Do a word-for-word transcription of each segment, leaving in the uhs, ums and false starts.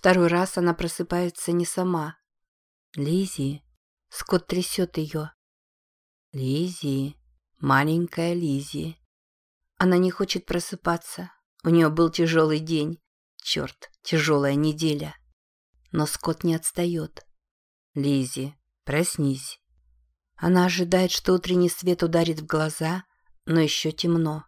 Второй раз она просыпается не сама. Лиззи. Скотт трясет ее. Лиззи. Маленькая Лиззи. Она не хочет просыпаться. У нее был тяжелый день. Черт, тяжелая неделя. Но Скотт не отстает. Лиззи, проснись. Она ожидает, что утренний свет ударит в глаза, но еще темно.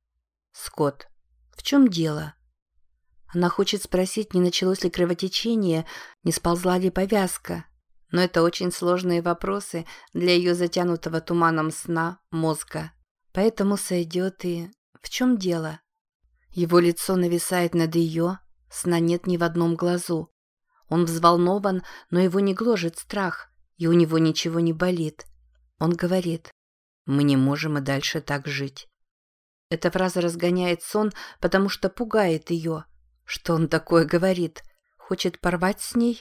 Скотт, в чем дело? Она хочет спросить, не началось ли кровотечение, не сползла ли повязка. Но это очень сложные вопросы для ее затянутого туманом сна мозга. Поэтому сойдет и... В чем дело? Его лицо нависает над ее, сна нет ни в одном глазу. Он взволнован, но его не гложет страх, и у него ничего не болит. Он говорит: «Мы не можем и дальше так жить». Эта фраза разгоняет сон, потому что пугает ее. Что он такое говорит? Хочет порвать с ней?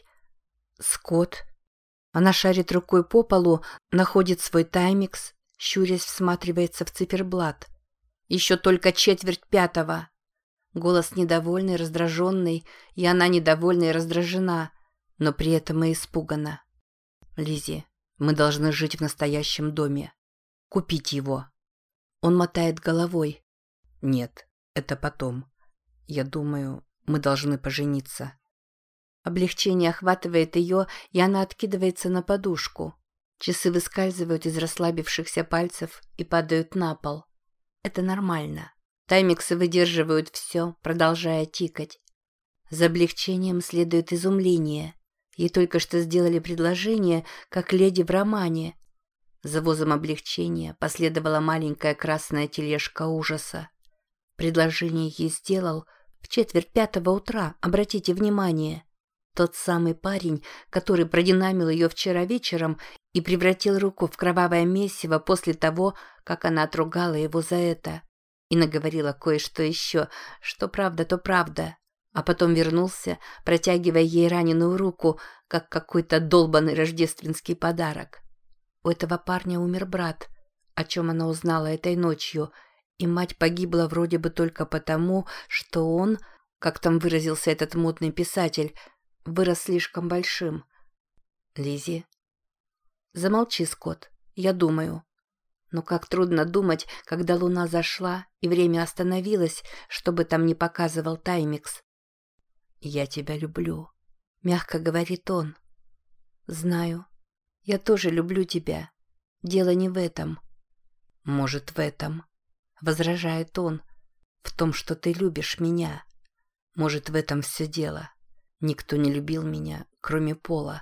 Скотт. Она шарит рукой по полу, находит свой таймикс, щурясь всматривается в циферблат. Еще только четверть пятого. Голос недовольный, раздраженный, и она недовольна и раздражена, но при этом и испугана. «Лиззи, мы должны жить в настоящем доме. Купить его». Он мотает головой. «Нет, это потом. Я думаю, мы должны пожениться». Облегчение охватывает ее, и она откидывается на подушку. Часы выскальзывают из расслабившихся пальцев и падают на пол. Это нормально. Таймиксы выдерживают все, продолжая тикать. За облегчением следует изумление. Ей только что сделали предложение, как леди в романе. За возом облегчения последовала маленькая красная тележка ужаса. Предложение ей сделал в четверть пятого утра, обратите внимание. Тот самый парень, который продинамил ее вчера вечером и превратил руку в кровавое месиво после того, как она отругала его за это. И наговорила кое-что еще, что правда, то правда. А потом вернулся, протягивая ей раненую руку, как какой-то долбанный рождественский подарок. У этого парня умер брат, о чем она узнала этой ночью, и мать погибла вроде бы только потому, что он, как там выразился этот модный писатель, вырос слишком большим. Лиззи. Замолчи, Скотт, я думаю. Но как трудно думать, когда луна зашла и время остановилось, чтобы там не показывал таймикс. «Я тебя люблю», — мягко говорит он. «Знаю. Я тоже люблю тебя. Дело не в этом». «Может, в этом», — возражает он, — «в том, что ты любишь меня. Может, в этом все дело. Никто не любил меня, кроме Пола».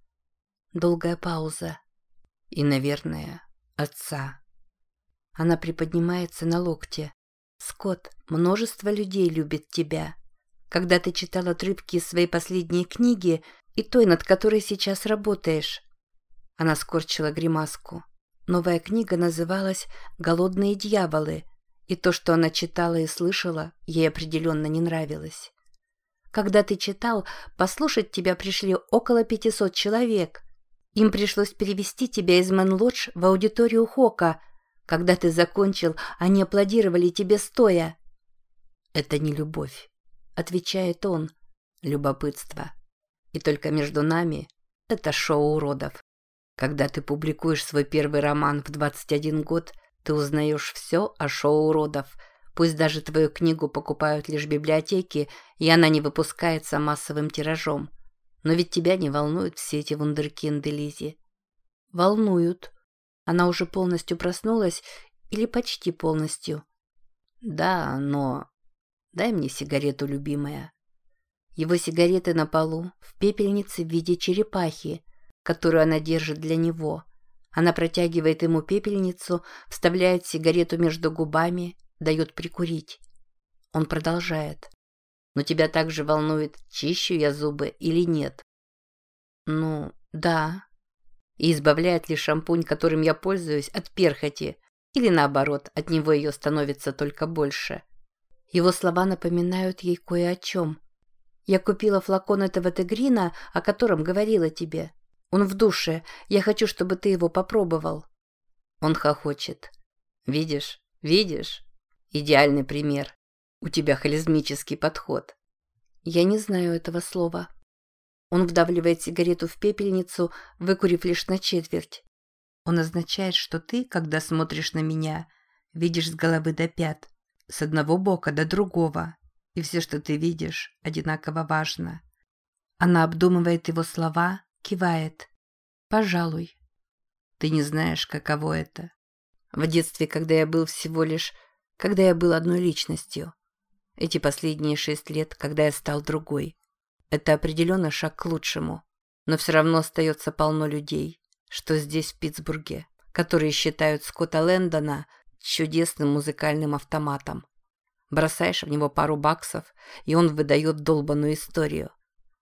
Долгая пауза. «И, наверное, отца». Она приподнимается на локте. «Скотт, множество людей любит тебя. Когда ты читал отрывки из своей последней книги и той, над которой сейчас работаешь». Она скорчила гримаску. Новая книга называлась «Голодные дьяволы», и то, что она читала и слышала, ей определенно не нравилось. Когда ты читал, послушать тебя пришли около пятисот человек. Им пришлось перевести тебя из Мэн-Лодж в аудиторию Хока. Когда ты закончил, они аплодировали тебе стоя. «Это не любовь», — отвечает он, — «любопытство. И только между нами это шоу уродов. Когда ты публикуешь свой первый роман в двадцать один год, ты узнаешь все о шоу уродов. Пусть даже твою книгу покупают лишь библиотеки, и она не выпускается массовым тиражом. Но ведь тебя не волнуют все эти вундеркинды, Лиззи». «Волнуют». Она уже полностью проснулась или почти полностью. «Да, но... Дай мне сигарету, любимая». Его сигареты на полу, в пепельнице в виде черепахи, которую она держит для него. Она протягивает ему пепельницу, вставляет сигарету между губами, дает прикурить. Он продолжает. «Но тебя также волнует, чищу я зубы или нет?» «Ну, да». «И избавляет ли шампунь, которым я пользуюсь, от перхоти? Или наоборот, от него ее становится только больше?» Его слова напоминают ей кое о чем. «Я купила флакон этого тегрина, о котором говорила тебе. Он в душе. Я хочу, чтобы ты его попробовал». Он хохочет. «Видишь? Видишь? Идеальный пример. У тебя холизмический подход». «Я не знаю этого слова». Он вдавливает сигарету в пепельницу, выкурив лишь на четверть. Он означает, что ты, когда смотришь на меня, видишь с головы до пят, с одного бока до другого, и все, что ты видишь, одинаково важно. Она обдумывает его слова, кивает. «Пожалуй. Ты не знаешь, каково это. В детстве, когда я был всего лишь... когда я был одной личностью. Эти последние шесть лет, когда я стал другой. Это определенно шаг к лучшему. Но все равно остается полно людей, что здесь, в Питтсбурге, которые считают Скотта Лэндона чудесным музыкальным автоматом. Бросаешь в него пару баксов, и он выдает долбаную историю».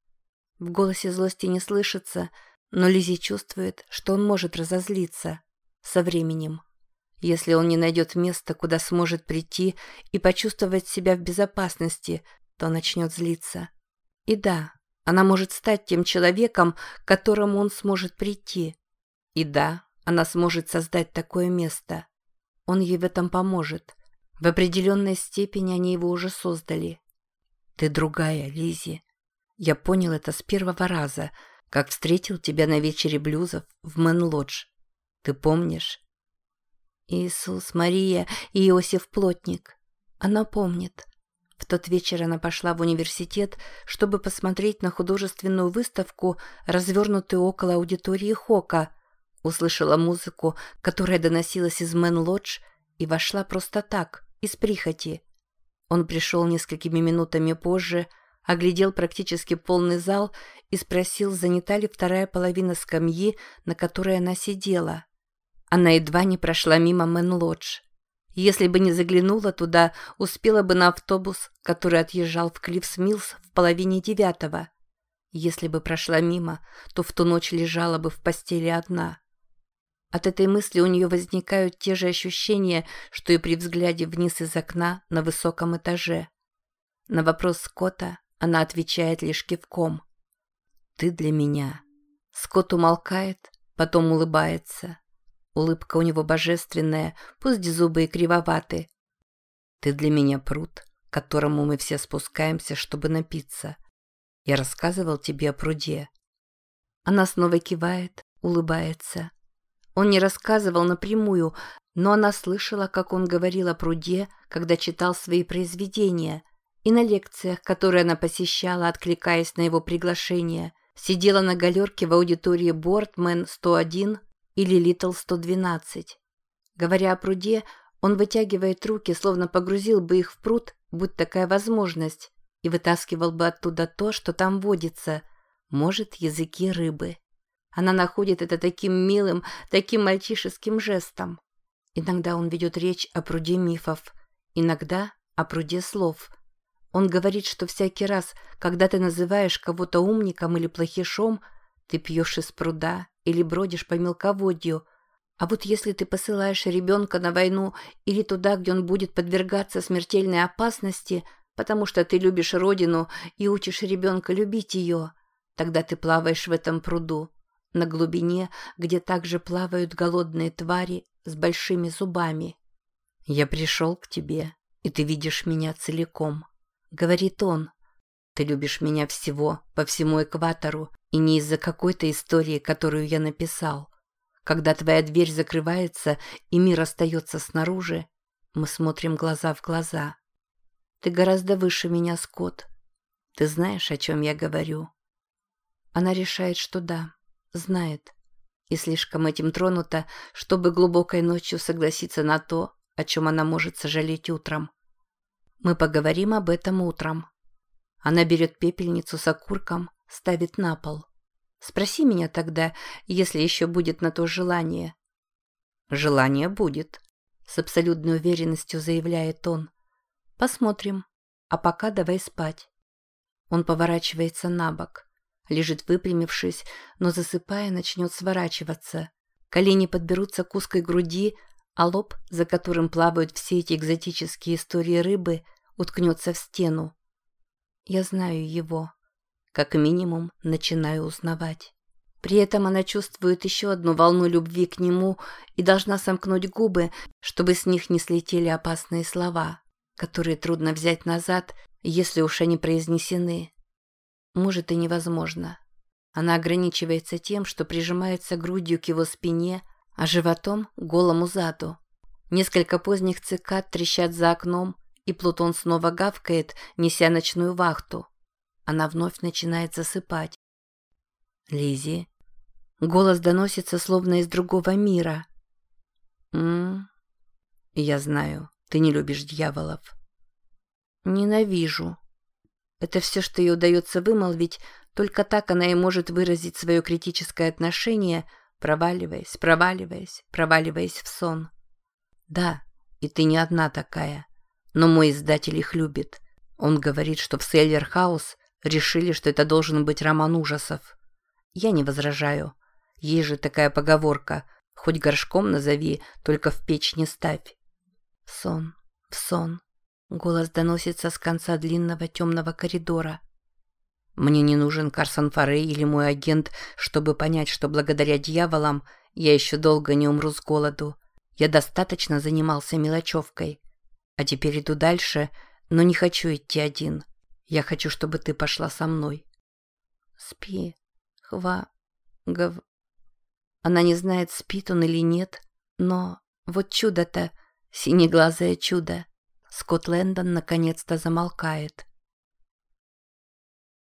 В голосе злости не слышится, но Лиззи чувствует, что он может разозлиться со временем. Если он не найдет места, куда сможет прийти и почувствовать себя в безопасности, то начнет злиться. И да, она может стать тем человеком, к которому он сможет прийти. И да, она сможет создать такое место. Он ей в этом поможет. В определенной степени они его уже создали. Ты другая, Лиззи. Я понял это с первого раза, как встретил тебя на вечере блюзов в Мэн-Лодж. Ты помнишь? Иисус, Мария и Иосиф Плотник. Она помнит. В тот вечер она пошла в университет, чтобы посмотреть на художественную выставку, развернутую около аудитории Хока. Услышала музыку, которая доносилась из Мэн-Лодж, и вошла просто так, из прихоти. Он пришел несколькими минутами позже, оглядел практически полный зал и спросил, занята ли вторая половина скамьи, на которой она сидела. Она едва не прошла мимо Мэн-Лодж. Если бы не заглянула туда, успела бы на автобус, который отъезжал в Клиффс-Миллс в половине девятого. Если бы прошла мимо, то в ту ночь лежала бы в постели одна. От этой мысли у нее возникают те же ощущения, что и при взгляде вниз из окна на высоком этаже. На вопрос Скотта она отвечает лишь кивком. «Ты для меня». Скотт умолкает, потом улыбается. Улыбка у него божественная, пусть зубы и кривоваты. «Ты для меня пруд, к которому мы все спускаемся, чтобы напиться. Я рассказывал тебе о пруде». Она снова кивает, улыбается. Он не рассказывал напрямую, но она слышала, как он говорил о пруде, когда читал свои произведения, и на лекциях, которые она посещала, откликаясь на его приглашение, сидела на галерке в аудитории Бортмен сто один или Литл сто двенадцать. Говоря о пруде, он вытягивает руки, словно погрузил бы их в пруд, будь такая возможность, и вытаскивал бы оттуда то, что там водится, может, языки рыбы. Она находит это таким милым, таким мальчишеским жестом. Иногда он ведет речь о пруде мифов, иногда о пруде слов. Он говорит, что всякий раз, когда ты называешь кого-то умником или плохишом, ты пьешь из пруда или бродишь по мелководью. А вот если ты посылаешь ребенка на войну или туда, где он будет подвергаться смертельной опасности, потому что ты любишь родину и учишь ребенка любить ее, тогда ты плаваешь в этом пруду, на глубине, где также плавают голодные твари с большими зубами. «Я пришел к тебе, и ты видишь меня целиком», — говорит он. «Ты любишь меня всего, по всему экватору, и не из-за какой-то истории, которую я написал. Когда твоя дверь закрывается, и мир остается снаружи, мы смотрим глаза в глаза. Ты гораздо выше меня, Скотт. Ты знаешь, о чем я говорю?» Она решает, что да. Знает. И слишком этим тронута, чтобы глубокой ночью согласиться на то, о чем она может сожалеть утром. Мы поговорим об этом утром. Она берет пепельницу с окурком, ставит на пол. Спроси меня тогда, если еще будет на то желание. Желание будет, с абсолютной уверенностью заявляет он. Посмотрим. А пока давай спать. Он поворачивается на бок. Лежит выпрямившись, но засыпая начнет сворачиваться. Колени подберутся к узкой груди, а лоб, за которым плавают все эти экзотические истории рыбы, уткнется в стену. Я знаю его. Как минимум, начинаю узнавать. При этом она чувствует еще одну волну любви к нему и должна сомкнуть губы, чтобы с них не слетели опасные слова, которые трудно взять назад, если уж они произнесены. Может, и невозможно. Она ограничивается тем, что прижимается грудью к его спине, а животом к голому заду. Несколько поздних цикад трещат за окном, и Плутон снова гавкает, неся ночную вахту. Она вновь начинает засыпать. «Лиззи». Голос доносится словно из другого мира. «М-м, я знаю, ты не любишь дьяволов». «Ненавижу». Это все, что ей удается вымолвить, только так она и может выразить свое критическое отношение, проваливаясь, проваливаясь, проваливаясь в сон. «Да, и ты не одна такая, но мой издатель их любит. Он говорит, что в Сейлер Хаус решили, что это должен быть роман ужасов. Я не возражаю. Есть же такая поговорка: хоть горшком назови, только в печь не ставь». В сон, в сон. Голос доносится с конца длинного темного коридора. Мне не нужен Карсон Форей или мой агент, чтобы понять, что благодаря дьяволам я еще долго не умру с голоду. Я достаточно занимался мелочевкой. А теперь иду дальше, но не хочу идти один. Я хочу, чтобы ты пошла со мной. Спи, хва, гав... Она не знает, спит он или нет, но вот чудо-то, синеглазое чудо. Скотт Лэндон наконец-то замолкает.